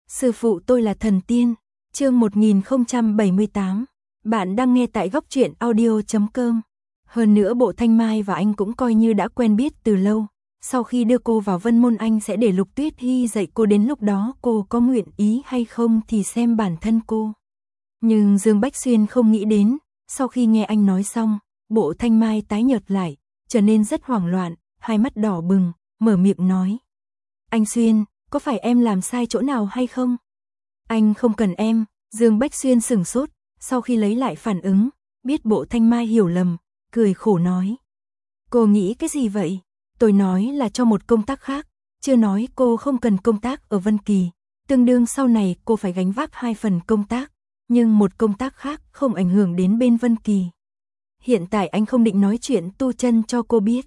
Sư phụ tôi là thần tiên. Chương 1078. Bạn đang nghe tại góc truyện audio.com. Hơn nữa Bộ Thanh Mai và anh cũng coi như đã quen biết từ lâu. Sau khi đưa cô vào Vân Môn anh sẽ để Lục Tuyết Hy dạy cô, đến lúc đó cô có nguyện ý hay không thì xem bản thân cô. Nhưng Dương Bách Xuyên không nghĩ đến, sau khi nghe anh nói xong, Bộ Thanh Mai tái nhợt lại, trở nên rất hoảng loạn, hai mắt đỏ bừng, mở miệng nói. Anh Xuyên, có phải em làm sai chỗ nào hay không? Anh không cần em. Dương Bách Xuyên sửng sốt, sau khi lấy lại phản ứng, biết Bộ Thanh Mai hiểu lầm, cười khổ nói. Cô nghĩ cái gì vậy? Tôi nói là cho một công tác khác, chưa nói cô không cần công tác ở Vân Kỳ, tương đương sau này cô phải gánh vác 2 phần công tác, nhưng một công tác khác không ảnh hưởng đến bên Vân Kỳ. Hiện tại anh không định nói chuyện tu chân cho cô biết.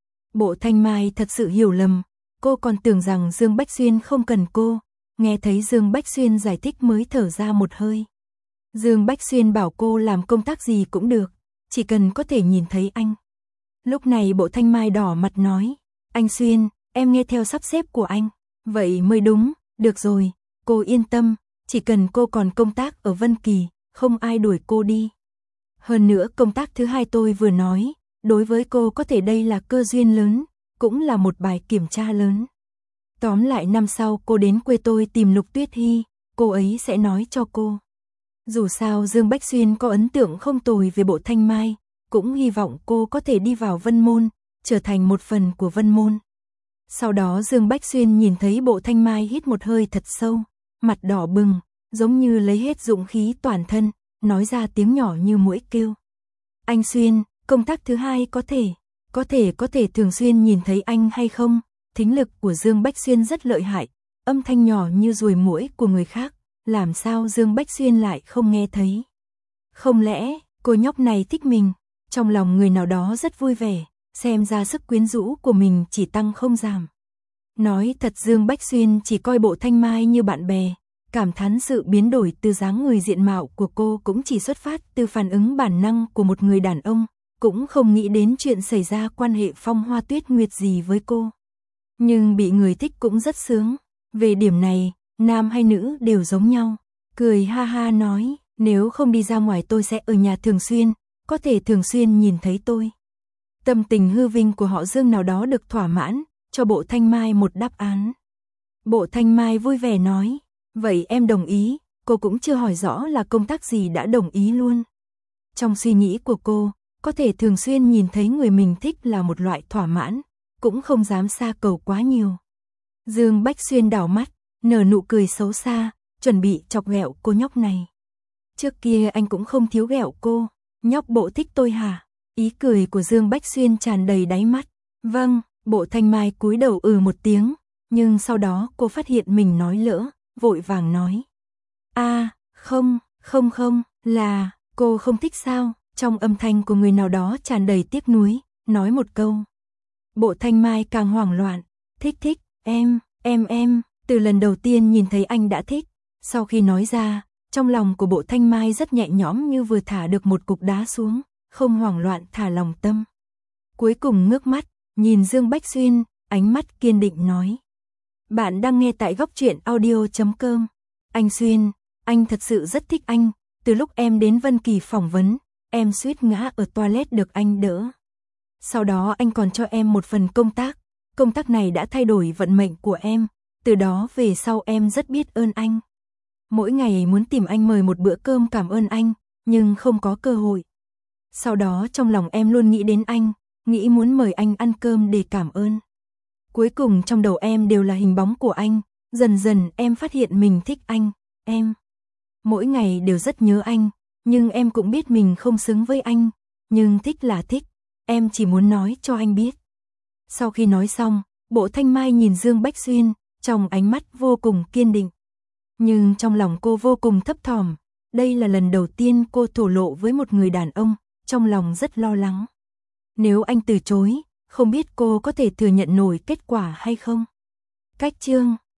Bộ Thanh Mai thật sự hiểu lầm, cô còn tưởng rằng Dương Bách Xuyên không cần cô, nghe thấy Dương Bách Xuyên giải thích mới thở ra một hơi. Dương Bách Xuyên bảo cô làm công tác gì cũng được, chỉ cần có thể nhìn thấy anh. Lúc này Bộ Thanh Mai đỏ mặt nói, anh Xuyên, em nghe theo sắp xếp của anh, vậy mới đúng, được rồi, cô yên tâm, chỉ cần cô còn công tác ở Vân Kỳ, không ai đuổi cô đi. Hơn nữa công tác thứ hai tôi vừa nói, đối với cô có thể đây là cơ duyên lớn, cũng là một bài kiểm tra lớn. Tóm lại năm sau cô đến quê tôi tìm Lục Tuyết Hy, cô ấy sẽ nói cho cô. Dù sao Dương Bách Xuyên có ấn tượng không tồi về Bộ Thanh Mai, cũng hy vọng cô có thể đi vào Vân Môn, trở thành một phần của Vân Môn. Sau đó Dương Bách Xuyên nhìn thấy Bộ Thanh Mai hít một hơi thật sâu, mặt đỏ bừng, giống như lấy hết dũng khí toàn thân, nói ra tiếng nhỏ như muỗi kêu. Anh Xuyên, công tác thứ hai có thể thường xuyên nhìn thấy anh hay không? Thính lực của Dương Bách Xuyên rất lợi hại, âm thanh nhỏ như ruồi muỗi của người khác, làm sao Dương Bách Xuyên lại không nghe thấy? Không lẽ, cô nhóc này thích mình? Trong lòng người nào đó rất vui vẻ, xem ra sức quyến rũ của mình chỉ tăng không giảm. Nói thật Dương Bách Xuyên chỉ coi Bộ Thanh Mai như bạn bè, cảm thán sự biến đổi từ dáng người diện mạo của cô cũng chỉ xuất phát từ phản ứng bản năng của một người đàn ông, cũng không nghĩ đến chuyện xảy ra quan hệ phong hoa tuyết nguyệt gì với cô. Nhưng bị người thích cũng rất sướng, về điểm này, nam hay nữ đều giống nhau, cười ha ha nói, nếu không đi ra ngoài tôi sẽ ở nhà thường xuyên, có thể thường xuyên nhìn thấy tôi. Tâm tình hư vinh của họ Dương nào đó được thỏa mãn, cho Bộ Thanh Mai một đáp án. Bộ Thanh Mai vui vẻ nói, vậy em đồng ý, cô cũng chưa hỏi rõ là công tác gì đã đồng ý luôn. Trong suy nghĩ của cô, có thể thường xuyên nhìn thấy người mình thích là một loại thỏa mãn, cũng không dám xa cầu quá nhiều. Dương Bách Xuyên đảo mắt, nở nụ cười xấu xa, chuẩn bị chọc ghẹo cô nhóc này. Trước kia anh cũng không thiếu ghẹo cô, nhóc Bộ thích tôi hả? Ý cười của Dương Bách Xuyên tràn đầy đáy mắt. Vâng, Bộ Thanh Mai cúi đầu một tiếng, nhưng sau đó cô phát hiện mình nói lỡ, vội vàng nói. Không, là, cô không thích sao? Trong âm thanh của người nào đó tràn đầy tiếc nuối, nói một câu. Bộ Thanh Mai càng hoảng loạn, thích, em, từ lần đầu tiên nhìn thấy anh đã thích. Sau khi nói ra, trong lòng của Bộ Thanh Mai rất nhẹ nhõm như vừa thả được một cục đá xuống, không hoảng loạn thả lòng tâm. Cuối cùng ngước mắt, nhìn Dương Bách Xuyên, ánh mắt kiên định nói. Bạn đang nghe tại góc truyện audio.com. Anh Xuyên, anh thật sự rất thích anh, từ lúc em đến Vân Kỳ phỏng vấn, em suýt ngã ở toilet được anh đỡ. Sau đó anh còn cho em một phần công tác này đã thay đổi vận mệnh của em, từ đó về sau em rất biết ơn anh. Mỗi ngày muốn tìm anh mời một bữa cơm cảm ơn anh, nhưng không có cơ hội. Sau đó trong lòng em luôn nghĩ đến anh, nghĩ muốn mời anh ăn cơm để cảm ơn. Cuối cùng trong đầu em đều là hình bóng của anh, dần dần em phát hiện mình thích anh, em. Mỗi ngày đều rất nhớ anh, nhưng em cũng biết mình không xứng với anh, nhưng thích là thích, em chỉ muốn nói cho anh biết. Sau khi nói xong, Bộ Thanh Mai nhìn Dương Bách Xuyên, trong ánh mắt vô cùng kiên định. Nhưng trong lòng cô vô cùng thấp thỏm, đây là lần đầu tiên cô thổ lộ với một người đàn ông, trong lòng rất lo lắng. Nếu anh từ chối, không biết cô có thể thừa nhận nổi kết quả hay không? Cách chương